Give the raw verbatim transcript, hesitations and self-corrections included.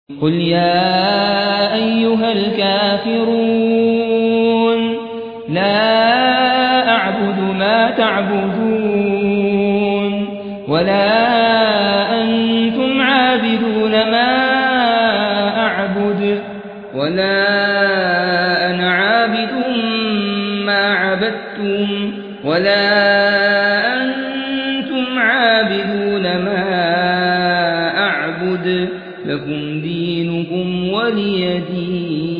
قل يا أيها الكافرون لا أعبد ما تعبدون ولا أنتم عابدون ما أعبد ولا أنا عابد ما عبدتم ولا أنتم عابدون ما أعبد لكم دينكم ولي دين.